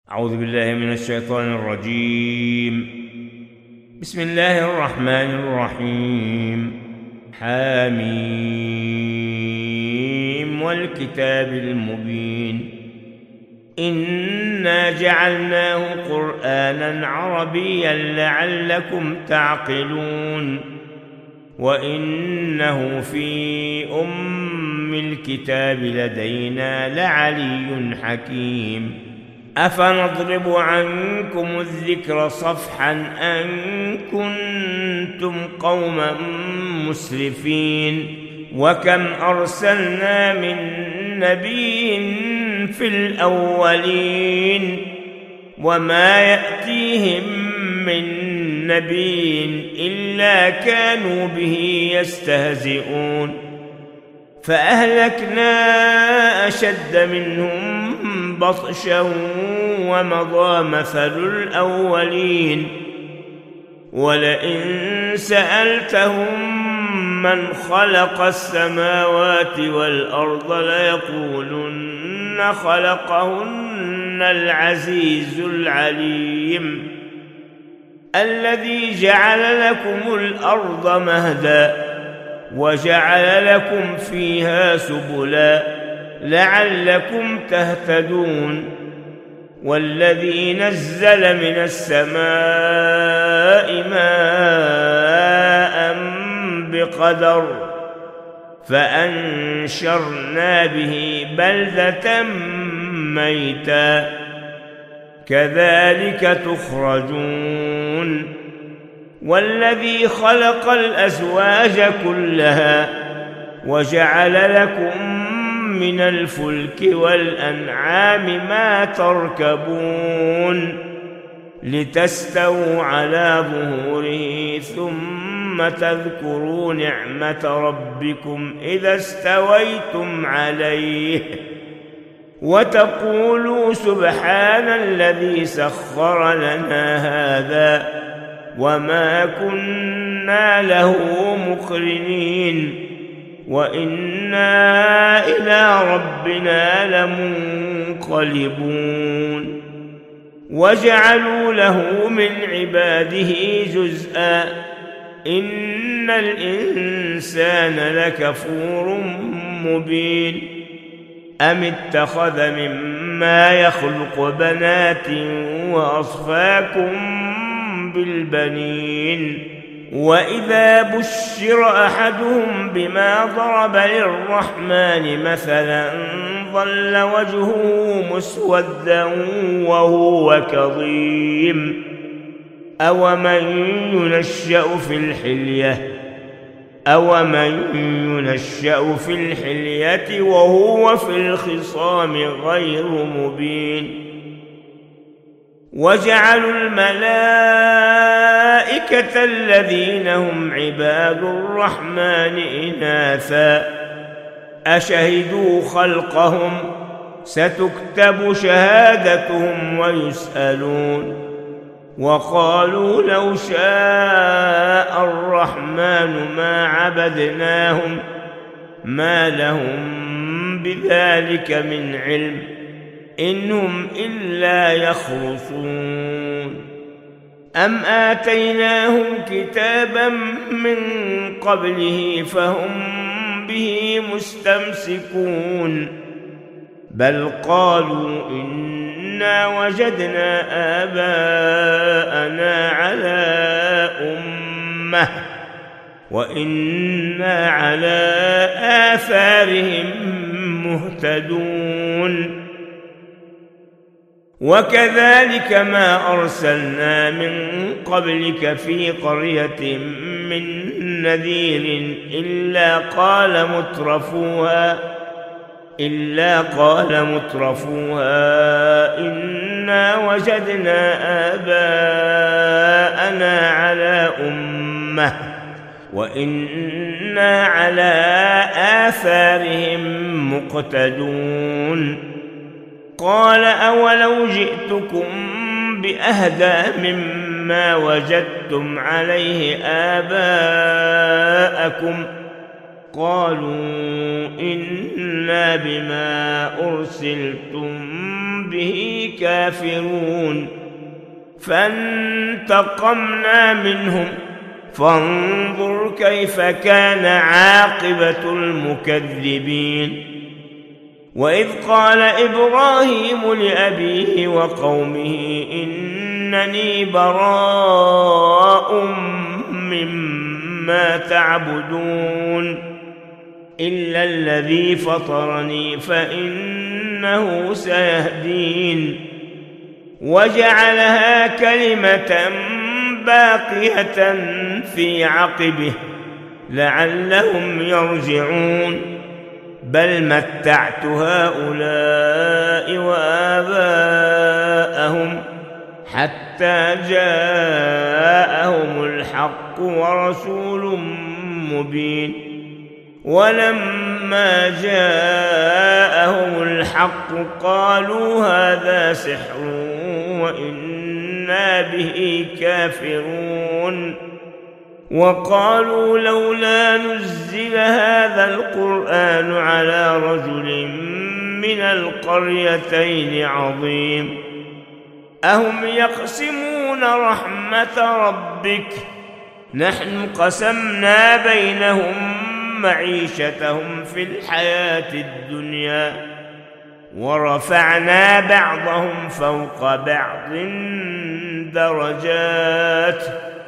أعوذ بالله من الشيطان الرجيم. بسم الله الرحمن الرحيم. حميم والكتاب المبين. إنا جعلناه قرآنا عربيا لعلكم تعقلون وإنه في أم الكتاب لدينا لعلي حكيم. أفنضرب عنكم الذكر صفحا أن كنتم قوما مسرفين وكم أرسلنا من نبي في الأولين وما يأتيهم من نبي إلا كانوا به يستهزئون فأهلكنا أشد منهم بطشا ومضى مثل الأولين ولئن سألتهم من خلق السماوات والأرض ليقولن خلقهن العزيز العليم الذي جعل لكم الأرض مهدا وجعل لكم فيها سبلا لعلكم تهتدون والذي نزل من السماء ماء بقدر فأنشرنا به بلدة ميتا كذلك تخرجون والذي خلق الأزواج كلها وجعل لكم من الفلك والأنعام ما تركبون لتستووا على ظهوره ثم تذكروا نعمة ربكم إذا استويتم عليه وتقولوا سبحان الذي سخر لنا هذا وما كنا له مقرنين وإنا إلى ربنا لمنقلبون وجعلوا له من عباده جزءا إن الإنسان لكفور مبين أم اتخذ مما يخلق بنات وأصفاكم بالبنين وإذا بشر أحدهم بما ضرب للرحمن مثلا ظل وجهه مسودا وهو كظيم أومن ينشأ في الحلية وهو في الخصام غير مبين وجعلوا الملائكة الذين هم عباد الرحمن إناثا أشهدوا خلقهم ستكتب شهادتهم ويسألون وقالوا لو شاء الرحمن ما عبدناهم ما لهم بذلك من علم إنهم إلا يخرصون أم آتيناهم كتابا من قبله فهم به مستمسكون بل قالوا إنا وجدنا آباءنا على أمة وإنا على آثارهم مهتدون وكذلك ما أرسلنا من قبلك في قرية من نذير إلا قال مترفوها إنا وجدنا آباءنا على أمة وإنا على آثارهم مقتدون قال أولو جئتكم بأهدى مما وجدتم عليه آباءكم قالوا إنا بما أرسلتم به كافرون فانتقمنا منهم فانظر كيف كان عاقبة المكذبين وإذ قال إبراهيم لأبيه وقومه إنني براء مما تعبدون إلا الذي فطرني فإنه سيهدين وجعلها كلمة باقية في عقبه لعلهم يرجعون بل متعت هؤلاء وآباءهم حتى جاءهم الحق ورسول مبين ولما جاءهم الحق قالوا هذا سحر وإنا به كافرون وقالوا لولا نزل هذا القرآن على رجل من القريتين عظيم أهم يقسمون رحمة ربك نحن قسمنا بينهم معيشتهم في الحياة الدنيا ورفعنا بعضهم فوق بعض درجات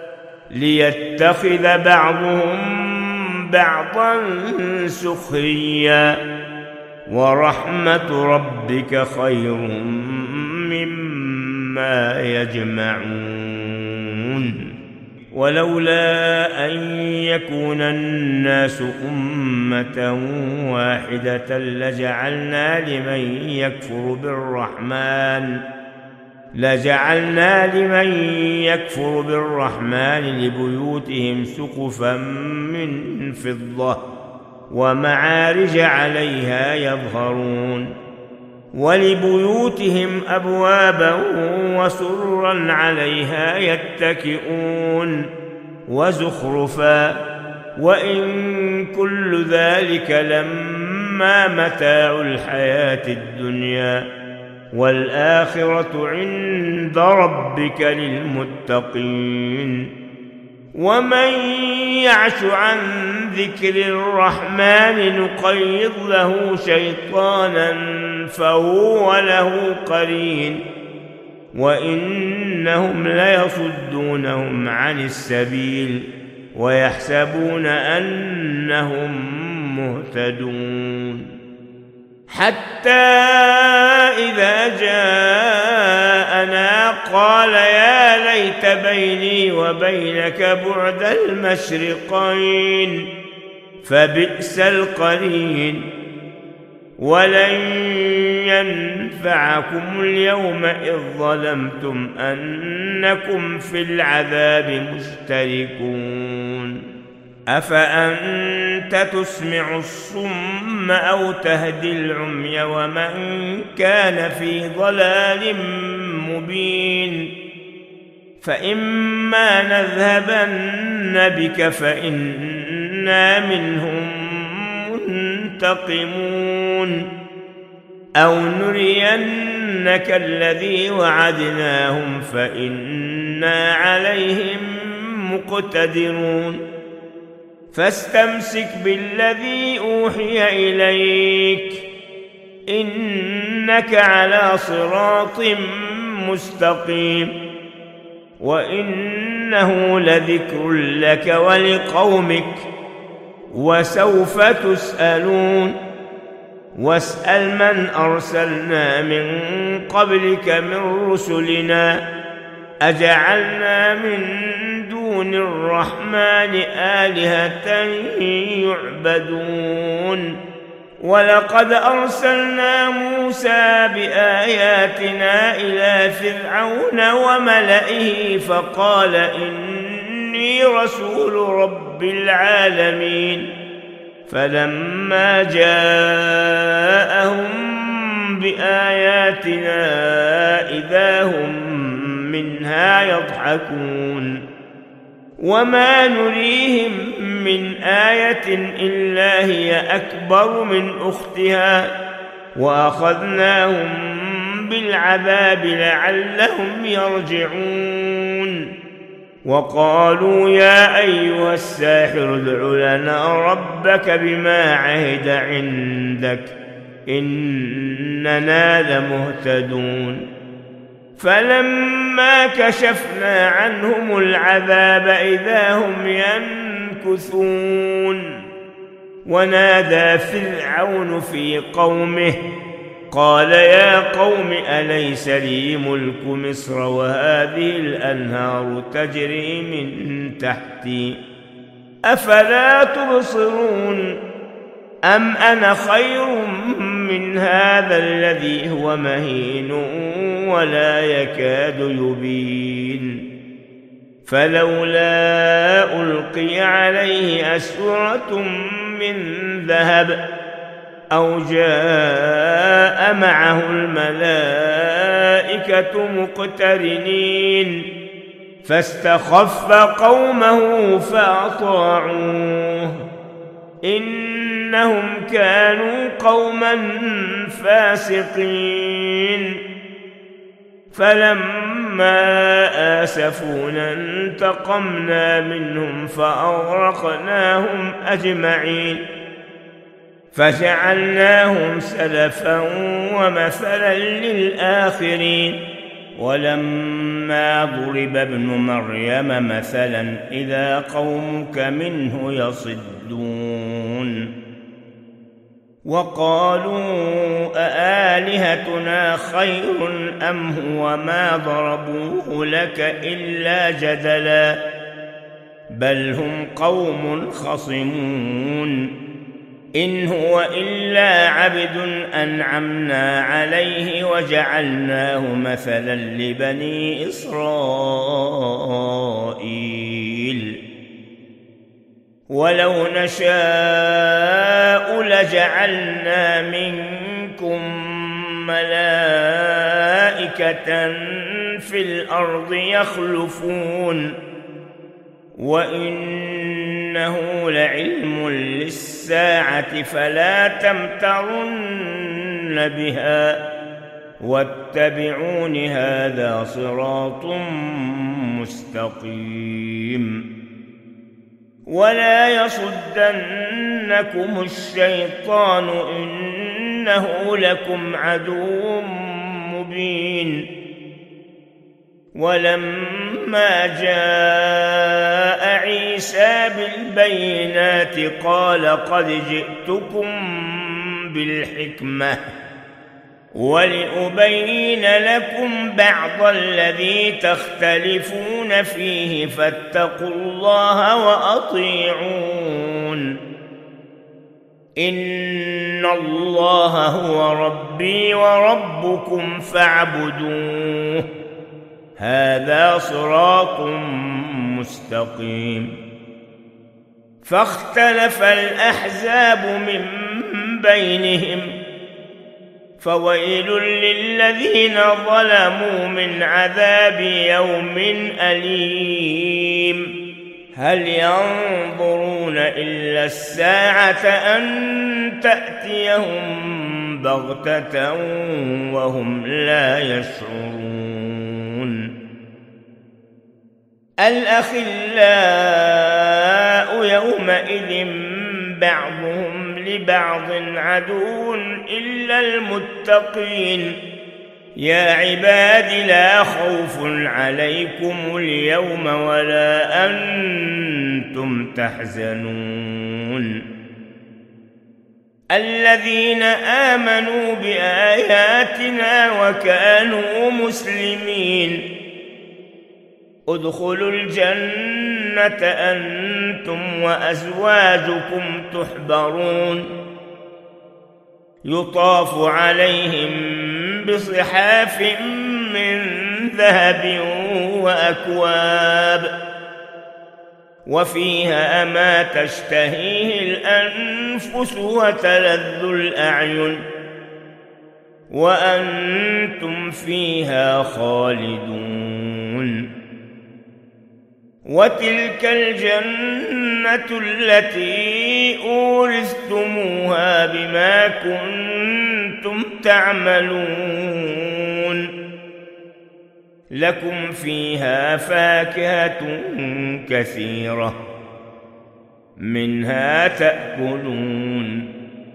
ليتخذ بعضهم بعضا سخريا ورحمة ربك خير مما يجمعون ولولا أن يكون الناس أمة واحدة لجعلنا لمن يكفر بالرحمن لبيوتهم سقفا من فضة ومعارج عليها يظهرون ولبيوتهم أبوابا وسررا عليها يتكئون وزخرفا وإن كل ذلك لما متاع الحياة الدنيا والآخرة عند ربك للمتقين ومن يعش عن ذكر الرحمن نقيض له شيطانا فهو له قرين وإنهم ليصدونهم عن السبيل ويحسبون أنهم مهتدون حتى إذا جاءنا قال يا ليت بيني وبينك بعد المشرقين فبئس القرين ولن ينفعكم اليوم إذ ظلمتم أنكم في العذاب مشتركون أفأنت تسمع الصم أو تهدي العمي ومن كان في ضلال مبين فإما نذهبن بك فإنا منهم منتقمون أو نرينك الذي وعدناهم فإنا عليهم مقتدرون فاستمسك بالذي أوحي إليك إنك على صراط مستقيم وإنه لذكر لك ولقومك وسوف تسألون واسأل من أرسلنا من قبلك من رسلنا أجعلنا من دون الرحمن آلهة يعبدون ولقد أرسلنا موسى بآياتنا إلى فرعون وملئه فقال إني رسول رب العالمين فلما جاءهم بآياتنا إذا هم منها يضحكون وما نريهم من آية إلا هي أكبر من أختها وأخذناهم بالعذاب لعلهم يرجعون. وقالوا يا أيها الساحر ادع لنا ربك بما عهد عندك إننا لمهتدون. فلما كشفنا عنهم العذاب إذا هم ينكثون. ونادى فرعون في قومه قال يا قوم أليس لي ملك مصر وهذه الأنهار تجري من تحتي أفلا تبصرون أم أنا خير من هذا الذي هو مهين ولا يكاد يبين. فلولا ألقي عليه أسورة من ذهب أو جاء معه الملائكة مقترنين فاستخف قومه فأطاعوه إنهم كانوا قوما فاسقين. فلما آسفونا انتقمنا منهم فأغرقناهم أجمعين فجعلناهم سلفا ومثلا للآخرين. ولما ضرب ابن مريم مثلا إذا قومك منه يصدون. وقالوا أآلهتنا خير أم هو ما ضربوه لك إلا جدلا بل هم قوم خصمون. إن هو إلا عبد أنعمنا عليه وجعلناه مثلا لبني إسرائيل. ولو نشاء لجعلنا منكم ملائكة في الأرض يخلفون وإنه لعلم للساعة فلا تمترن بها واتبعون هذا صراط مستقيم. ولا يصدنكم الشيطان إنه لكم عدو مبين. ولما جاء عيسى بالبينات قال قد جئتكم بالحكمة ولأبين لكم بعض الذي تختلفون فيه فاتقوا الله وأطيعون. إن الله هو ربي وربكم فاعبدوه هذا صراط مستقيم. فاختلف الأحزاب من بينهم فويل للذين ظلموا من عذاب يوم أليم. هل ينظرون إلا الساعة أن تأتيهم بغتة وهم لا يشعرون. الأخلاء يومئذ بعضهم لبعض عدو إلا المتقين. يا عباد لا خوف عليكم اليوم ولا أنتم تحزنون. الذين آمنوا بآياتنا وكانوا مسلمين ادخلوا الجنة أنتم وأزواجكم تحبرون يطاف عليهم بصحاف من ذهب وأكواب وفيها ما تشتهيه الأنفس وتلذ الأعين وأنتم فيها خالدون. وتلك الجنة التي أورثتموها بما كنتم تعملون لكم فيها فاكهة كثيرة منها تأكلون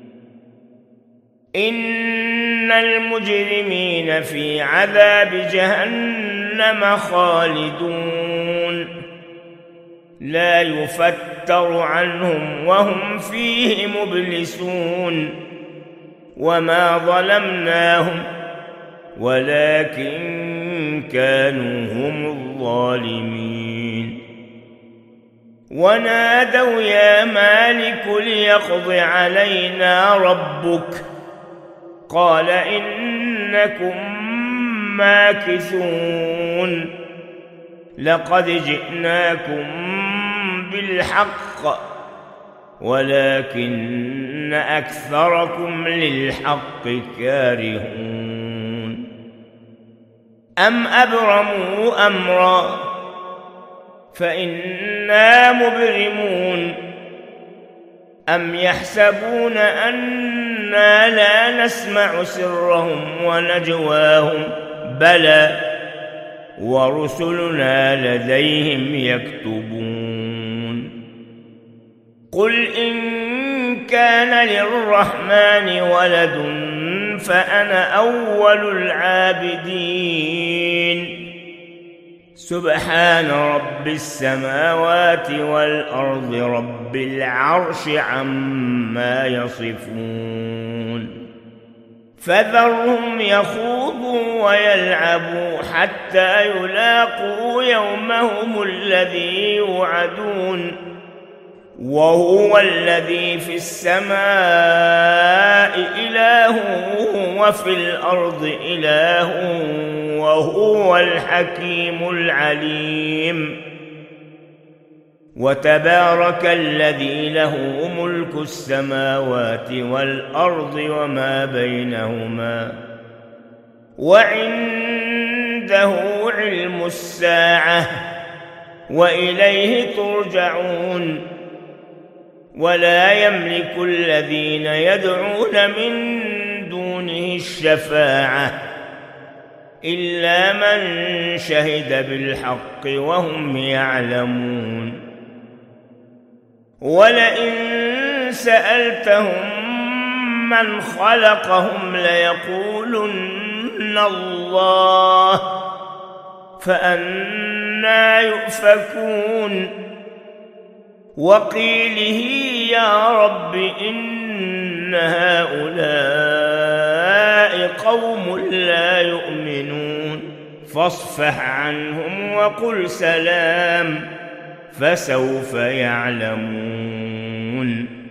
إن المجرمين في عذاب جهنم خالدون لا يفتر عنهم وهم فيه مبلسون وما ظلمناهم ولكن كانوا هم الظالمين ونادوا يا مالك ليقض علينا ربك قال إنكم ماكثون لقد جئناكم بالحق ولكن أكثركم للحق كارهون أم أبرموا أمرا فإنا مبرمون أم يحسبون أنا لا نسمع سرهم ونجواهم بلى ورسلنا لديهم يكتبون قل إن كان للرحمن ولد فأنا أول العابدين سبحان رب السماوات والأرض رب العرش عما يصفون فذرهم يخوضوا ويلعبوا حتى يلاقوا يومهم الذي يوعدون وهو الذي في السماء إله وفي الأرض إله وهو الحكيم العليم وتبارك الذي له ملك السماوات والأرض وما بينهما وعنده علم الساعة وإليه ترجعون ولا يملك الذين يدعون من دونه الشفاعة إلا من شهد بالحق وهم يعلمون ولئن سألتهم من خلقهم ليقولن الله فأنى يؤفكون وقيله يا رب إن هؤلاء قوم لا يؤمنون فاصفح عنهم وقل سلام فسوف يعلمون